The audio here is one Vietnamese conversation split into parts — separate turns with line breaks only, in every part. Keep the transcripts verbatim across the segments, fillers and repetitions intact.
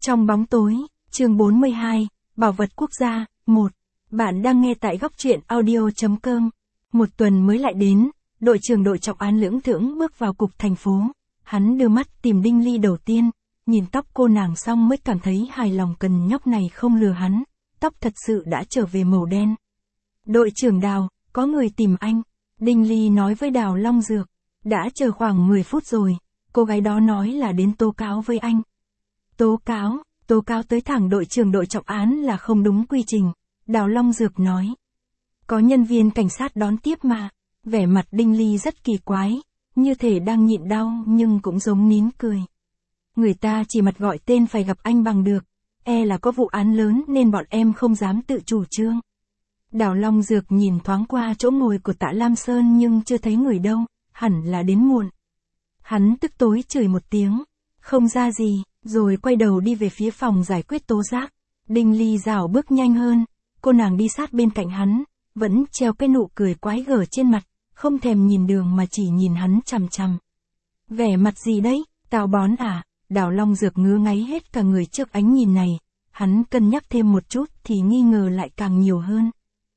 Trong bóng tối, chương bốn mươi hai, Bảo vật quốc gia, một. Bạn đang nghe tại góc truyện audio chấm com. Một tuần mới lại đến, đội trưởng đội trọng án lưỡng thưởng bước vào cục thành phố. Hắn đưa mắt tìm Đinh Ly đầu tiên, nhìn tóc cô nàng xong mới cảm thấy hài lòng, cần nhóc này không lừa hắn, tóc thật sự đã trở về màu đen. Đội trưởng Đào, có người tìm anh. Đinh Ly nói với Đào Long Dược. Đã chờ khoảng mười phút rồi, cô gái đó nói là đến tố cáo với anh. Tố cáo, tố cáo tới thẳng đội trưởng đội trọng án là không đúng quy trình, Đào Long Dược nói. Có nhân viên cảnh sát đón tiếp mà. Vẻ mặt Đinh Ly rất kỳ quái, như thể đang nhịn đau nhưng cũng giống nín cười. Người ta chỉ mặt gọi tên phải gặp anh bằng được, e là có vụ án lớn nên bọn em không dám tự chủ trương. Đào Long Dược nhìn thoáng qua chỗ ngồi của Tạ Lam Sơn nhưng chưa thấy người đâu, hẳn là đến muộn. Hắn tức tối chửi một tiếng, không ra gì, rồi quay đầu đi về phía phòng giải quyết tố giác. Đinh Ly rảo bước nhanh hơn, cô nàng đi sát bên cạnh hắn, vẫn treo cái nụ cười quái gở trên mặt, không thèm nhìn đường mà chỉ nhìn hắn chằm chằm. Vẻ mặt gì đấy, táo bón à? Đào Long Dược ngứa ngáy hết cả người trước ánh nhìn này, hắn cân nhắc thêm một chút thì nghi ngờ lại càng nhiều hơn.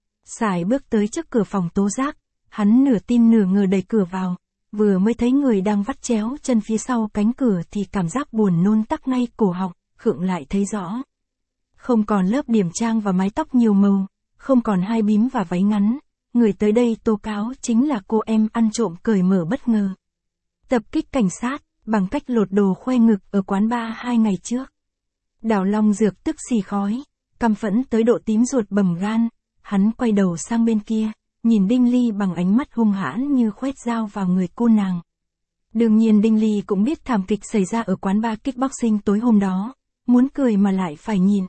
Sải bước tới trước cửa phòng tố giác, hắn nửa tin nửa ngờ đẩy cửa vào, vừa mới thấy người đang vắt chéo chân phía sau cánh cửa thì cảm giác buồn nôn tắc ngay cổ họng, khựng lại thấy rõ. Không còn lớp điểm trang và mái tóc nhiều màu, không còn hai bím và váy ngắn, người tới đây tố cáo chính là cô em ăn trộm cởi mở bất ngờ. Tập kích cảnh sát, bằng cách lột đồ khoe ngực ở quán bar hai ngày trước. Đào Long Dược tức xì khói, căm phẫn tới độ tím ruột bầm gan, hắn quay đầu sang bên kia, nhìn Đinh Ly bằng ánh mắt hung hãn như khoét dao vào người cô nàng. Đương nhiên Đinh Ly cũng biết thảm kịch xảy ra ở quán bar kickboxing tối hôm đó, muốn cười mà lại phải nhìn.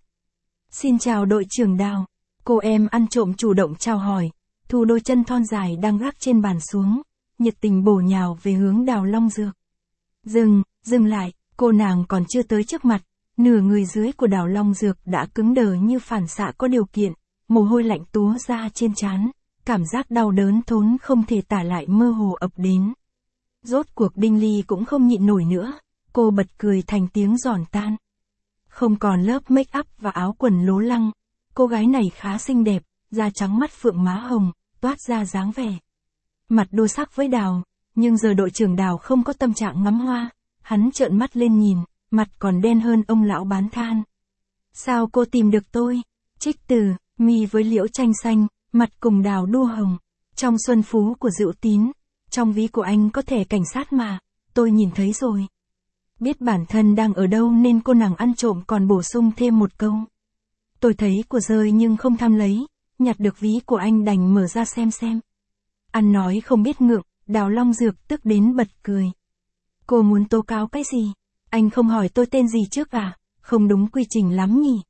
Xin chào đội trưởng Đào, cô em ăn trộm chủ động chào hỏi, thu đôi chân thon dài đang gác trên bàn xuống, nhiệt tình bổ nhào về hướng Đào Long Dược. Dừng, dừng lại, cô nàng còn chưa tới trước mặt, nửa người dưới của Đào Long Dược đã cứng đờ như phản xạ có điều kiện, mồ hôi lạnh túa ra trên trán, cảm giác đau đớn thốn không thể tả lại mơ hồ ập đến. Rốt cuộc Đinh Ly cũng không nhịn nổi nữa, cô bật cười thành tiếng giòn tan. Không còn lớp make up và áo quần lố lăng, cô gái này khá xinh đẹp, da trắng mắt phượng má hồng, toát ra dáng vẻ. Mặt đua sắc với Đào, nhưng giờ đội trưởng Đào không có tâm trạng ngắm hoa, hắn trợn mắt lên nhìn, mặt còn đen hơn ông lão bán than. Sao cô tìm được tôi? Trích từ, mi với liễu tranh xanh, mặt cùng Đào đua hồng, trong xuân phú của Dữu Tín, trong ví của anh có thẻ cảnh sát mà, tôi nhìn thấy rồi. Biết bản thân đang ở đâu nên cô nàng ăn trộm còn bổ sung thêm một câu. Tôi thấy của rơi nhưng không tham lấy, nhặt được ví của anh đành mở ra xem xem. Ăn nói không biết ngượng, Đào Long Dược tức đến bật cười. Cô muốn tố cáo cái gì? Anh không hỏi tôi tên gì trước à? Không đúng quy trình lắm nhỉ?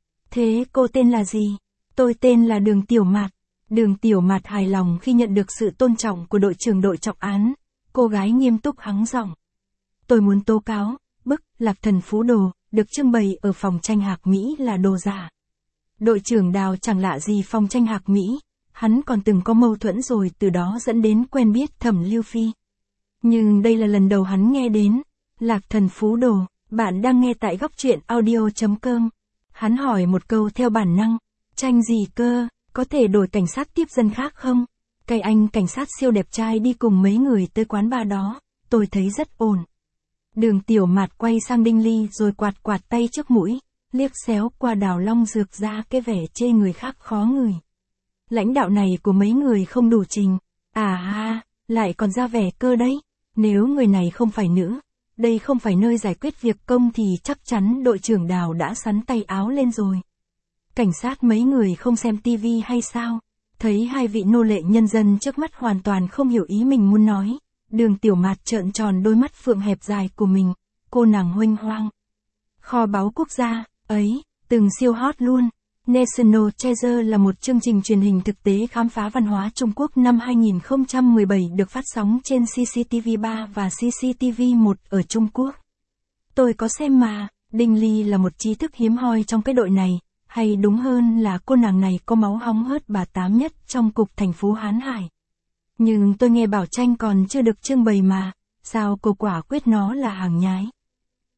Thế cô tên là gì? Tôi tên là Đường Tiểu Mạt. Đường Tiểu Mạt hài lòng khi nhận được sự tôn trọng của đội trưởng đội trọng án. Cô gái nghiêm túc hắng giọng. Tôi muốn tố cáo, bức Lạc Thần Phú Đồ, được trưng bày ở phòng tranh Hạc Mỹ là đồ giả. Đội trưởng Đào chẳng lạ gì phòng tranh Hạc Mỹ, hắn còn từng có mâu thuẫn rồi từ đó dẫn đến quen biết Thẩm Lưu Phi. Nhưng đây là lần đầu hắn nghe đến Lạc Thần Phú Đồ. Bạn đang nghe tại góc truyện audio chấm com. Hắn hỏi một câu theo bản năng, tranh gì cơ, có thể đổi cảnh sát tiếp dân khác không? Cái anh cảnh sát siêu đẹp trai đi cùng mấy người tới quán bar đó, tôi thấy rất ổn. Đường Tiểu Mạt quay sang Đinh Ly rồi quạt quạt tay trước mũi, liếc xéo qua Đào Long Dược ra cái vẻ chê người khác khó ngửi. Lãnh đạo này của mấy người không đủ trình, à ha, lại còn ra vẻ cơ đấy, nếu người này không phải nữ, đây không phải nơi giải quyết việc công thì chắc chắn đội trưởng Đào đã sắn tay áo lên rồi. Cảnh sát mấy người không xem tivi hay sao? Thấy hai vị nô lệ nhân dân trước mắt hoàn toàn không hiểu ý mình muốn nói, Đường Tiểu Mạt trợn tròn đôi mắt phượng hẹp dài của mình, cô nàng huênh hoang. Kho báu quốc gia, ấy, từng siêu hot luôn. National Treasure là một chương trình truyền hình thực tế khám phá văn hóa Trung Quốc năm hai nghìn không trăm mười bảy được phát sóng trên xê xê tê vê ba và xê xê tê vê một ở Trung Quốc. Tôi có xem mà, Đinh Ly là một trí thức hiếm hoi trong cái đội này, hay đúng hơn là cô nàng này có máu hóng hớt bà tám nhất trong cục thành phố Hán Hải. Nhưng tôi nghe bảo tranh còn chưa được trưng bày mà, sao cô quả quyết nó là hàng nhái?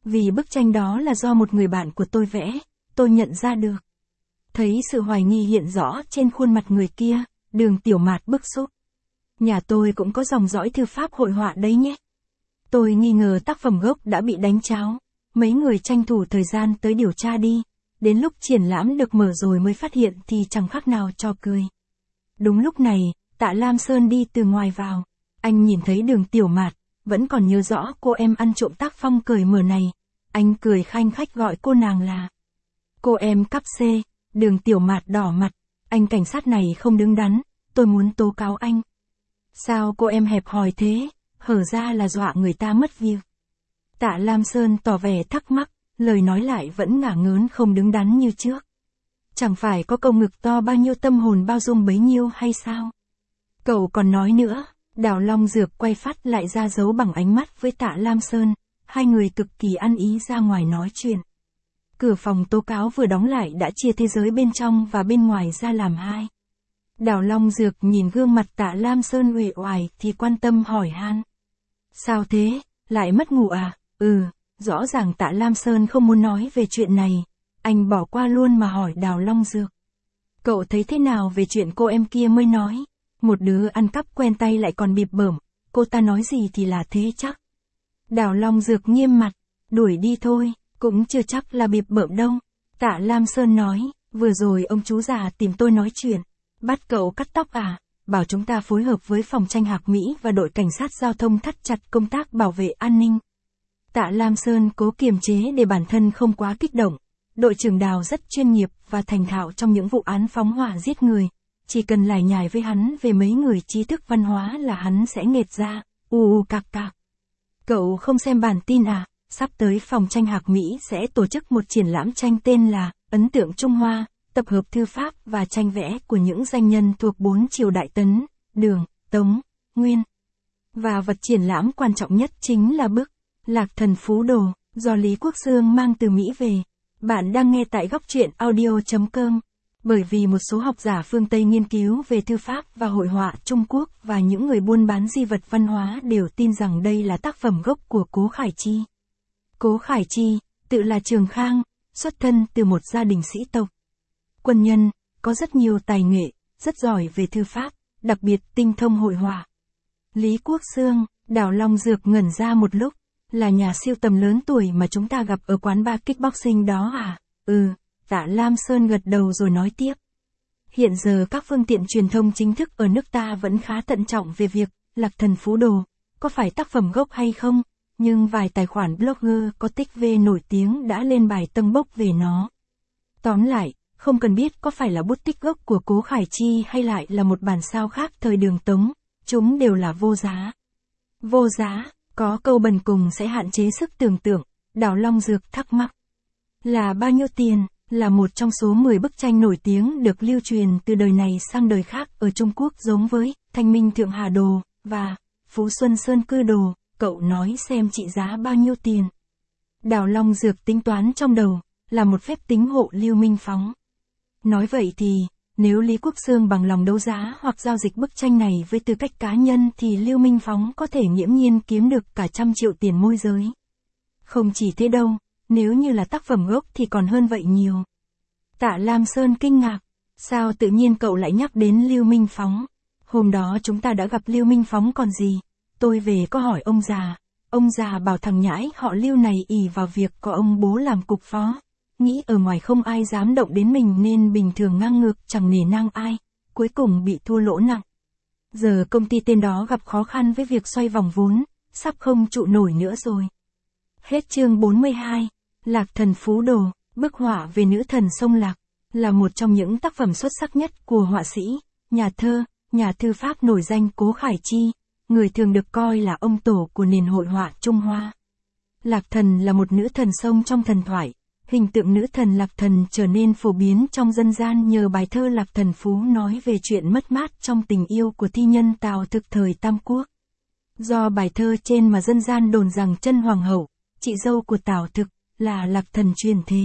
Vì bức tranh đó là do một người bạn của tôi vẽ, tôi nhận ra được. Thấy sự hoài nghi hiện rõ trên khuôn mặt người kia, Đường Tiểu Mạt bức xúc. Nhà tôi cũng có dòng dõi thư pháp hội họa đấy nhé. Tôi nghi ngờ tác phẩm gốc đã bị đánh tráo. Mấy người tranh thủ thời gian tới điều tra đi. Đến lúc triển lãm được mở rồi mới phát hiện thì chẳng khác nào trò cười. Đúng lúc này, Tạ Lam Sơn đi từ ngoài vào. Anh nhìn thấy Đường Tiểu Mạt, vẫn còn nhớ rõ cô em ăn trộm tác phong cởi mở này. Anh cười khanh khách gọi cô nàng là cô em cắp xê. Đường Tiểu Mạt đỏ mặt. Anh cảnh sát này không đứng đắn, tôi muốn tố cáo anh. Sao cô em hẹp hòi thế, hở ra là dọa người ta mất việc. Tạ Lam Sơn tỏ vẻ thắc mắc, lời nói lại vẫn ngả ngớn không đứng đắn như trước. Chẳng phải có câu ngực to bao nhiêu tâm hồn bao dung bấy nhiêu hay sao? Cậu còn nói nữa. Đào Long Dược quay phát lại ra dấu bằng ánh mắt với Tạ Lam Sơn, hai người cực kỳ ăn ý ra ngoài nói chuyện. Cửa phòng tố cáo vừa đóng lại đã chia thế giới bên trong và bên ngoài ra làm hai. Đào Long Dược nhìn gương mặt Tạ Lam Sơn uể oải thì quan tâm hỏi han. Sao thế, lại mất ngủ à? Ừ, rõ ràng Tạ Lam Sơn không muốn nói về chuyện này. Anh bỏ qua luôn mà hỏi Đào Long Dược. Cậu thấy thế nào về chuyện cô em kia mới nói? Một đứa ăn cắp quen tay lại còn bịp bợm, cô ta nói gì thì là thế chắc. Đào Long Dược nghiêm mặt, đuổi đi thôi, cũng chưa chắc là bịp bợm đâu. Tạ Lam Sơn nói, vừa rồi ông chú già tìm tôi nói chuyện, bắt cậu cắt tóc à, bảo chúng ta phối hợp với phòng tranh Hạc Mỹ và đội cảnh sát giao thông thắt chặt công tác bảo vệ an ninh. Tạ Lam Sơn cố kiềm chế để bản thân không quá kích động. Đội trưởng Đào rất chuyên nghiệp và thành thạo trong những vụ án phóng hỏa giết người. Chỉ cần lải nhải với hắn về mấy người trí thức văn hóa là hắn sẽ nghệt ra, u u cạc cạc. Cậu không xem bản tin à, sắp tới phòng tranh Hạc Mỹ sẽ tổ chức một triển lãm tranh tên là Ấn tượng Trung Hoa, tập hợp thư pháp và tranh vẽ của những danh nhân thuộc bốn triều Đại Tấn, Đường, Tống, Nguyên. Và vật triển lãm quan trọng nhất chính là bức Lạc Thần Phú Đồ, do Lý Quốc Xương mang từ Mỹ về. Bạn đang nghe tại góc truyện audio chấm com. Bởi vì một số học giả phương Tây nghiên cứu về thư pháp và hội họa Trung Quốc và những người buôn bán di vật văn hóa đều tin rằng đây là tác phẩm gốc của Cố Khải Chi. Cố Khải Chi, tự là Trường Khang, xuất thân từ một gia đình sĩ tộc. Quân nhân, có rất nhiều tài nghệ, rất giỏi về thư pháp, đặc biệt tinh thông hội họa. Lý Quốc Xương, Đào Long Dược ngẩn ra một lúc, là nhà siêu tầm lớn tuổi mà chúng ta gặp ở quán bar kickboxing đó à? Ừ. Tạ Lam Sơn gật đầu rồi nói tiếp. Hiện giờ các phương tiện truyền thông chính thức ở nước ta vẫn khá thận trọng về việc Lạc Thần Phú Đồ có phải tác phẩm gốc hay không, nhưng vài tài khoản blogger có tích V nổi tiếng đã lên bài tâng bốc về nó. Tóm lại, không cần biết có phải là bút tích gốc của Cố Khải Chi hay lại là một bản sao khác thời Đường Tống, chúng đều là vô giá. Vô giá, có câu bần cùng sẽ hạn chế sức tưởng tượng, Đào Long Dược thắc mắc. Là bao nhiêu tiền? Là một trong số mười bức tranh nổi tiếng được lưu truyền từ đời này sang đời khác ở Trung Quốc giống với Thanh Minh Thượng Hà Đồ và Phú Xuân Sơn Cư Đồ, cậu nói xem trị giá bao nhiêu tiền. Đào Long Dược tính toán trong đầu, là một phép tính hộ Lưu Minh Phóng. Nói vậy thì, nếu Lý Quốc Xương bằng lòng đấu giá hoặc giao dịch bức tranh này với tư cách cá nhân thì Lưu Minh Phóng có thể nghiễm nhiên kiếm được cả trăm triệu tiền môi giới. Không chỉ thế đâu. Nếu như là tác phẩm gốc thì còn hơn vậy nhiều. Tạ Lam Sơn kinh ngạc. Sao tự nhiên cậu lại nhắc đến Lưu Minh Phóng? Hôm đó chúng ta đã gặp Lưu Minh Phóng còn gì. Tôi về có hỏi ông già. Ông già bảo thằng nhãi họ Lưu này ỷ vào việc có ông bố làm cục phó. Nghĩ ở ngoài không ai dám động đến mình nên bình thường ngang ngược chẳng nể nang ai. Cuối cùng bị thua lỗ nặng. Giờ công ty tên đó gặp khó khăn với việc xoay vòng vốn. Sắp không trụ nổi nữa rồi. Hết chương bốn mươi hai. Lạc Thần Phú Đồ, bức họa về nữ thần sông Lạc, là một trong những tác phẩm xuất sắc nhất của họa sĩ, nhà thơ, nhà thư pháp nổi danh Cố Khải Chi, người thường được coi là ông tổ của nền hội họa Trung Hoa. Lạc Thần là một nữ thần sông trong thần thoại, hình tượng nữ thần Lạc Thần trở nên phổ biến trong dân gian nhờ bài thơ Lạc Thần Phú nói về chuyện mất mát trong tình yêu của thi nhân Tào Thực thời Tam Quốc. Do bài thơ trên mà dân gian đồn rằng Chân Hoàng hậu, chị dâu của Tào Thực, là Lạc Thần truyền thế.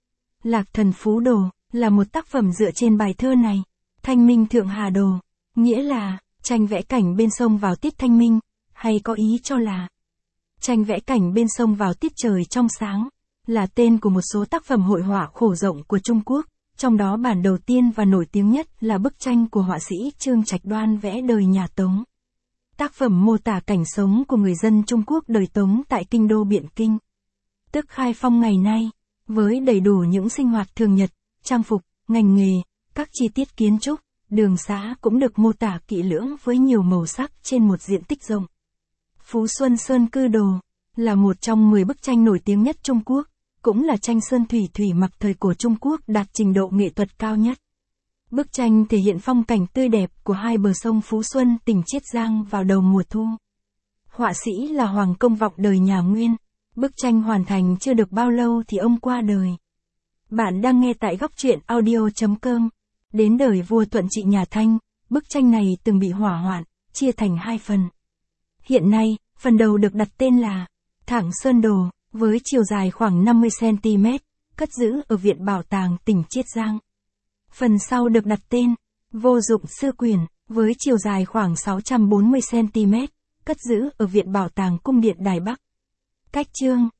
Lạc Thần Phú Đồ, là một tác phẩm dựa trên bài thơ này. Thanh Minh Thượng Hà Đồ, nghĩa là, tranh vẽ cảnh bên sông vào tiết thanh minh, hay có ý cho là Tranh vẽ cảnh bên sông vào tiết trời trong sáng, là tên của một số tác phẩm hội họa khổ rộng của Trung Quốc, trong đó bản đầu tiên và nổi tiếng nhất là bức tranh của họa sĩ Trương Trạch Đoan vẽ đời nhà Tống. Tác phẩm mô tả cảnh sống của người dân Trung Quốc đời Tống tại kinh đô Biện Kinh, tức Khai Phong ngày nay, với đầy đủ những sinh hoạt thường nhật, trang phục, ngành nghề, các chi tiết kiến trúc, đường xá cũng được mô tả kỹ lưỡng với nhiều màu sắc trên một diện tích rộng. Phú Xuân Sơn Cư Đồ là một trong mười bức tranh nổi tiếng nhất Trung Quốc, cũng là tranh sơn thủy thủy mặc thời cổ Trung Quốc đạt trình độ nghệ thuật cao nhất. Bức tranh thể hiện phong cảnh tươi đẹp của hai bờ sông Phú Xuân, tỉnh Chiết Giang vào đầu mùa thu. Họa sĩ là Hoàng Công Vọng đời nhà Nguyên. Bức tranh hoàn thành chưa được bao lâu thì ông qua đời. Bạn đang nghe tại góc truyện audio chấm com. Đến đời vua Thuận Trị nhà Thanh, bức tranh này từng bị hỏa hoạn, chia thành hai phần. Hiện nay, phần đầu được đặt tên là Thẳng Sơn Đồ, với chiều dài khoảng năm mươi xăng ti mét, cất giữ ở Viện Bảo tàng tỉnh Chiết Giang. Phần sau được đặt tên Vô Dụng Sư Quyển, với chiều dài khoảng sáu trăm bốn mươi xăng ti mét, cất giữ ở Viện Bảo tàng Cung điện Đài Bắc. Cách chương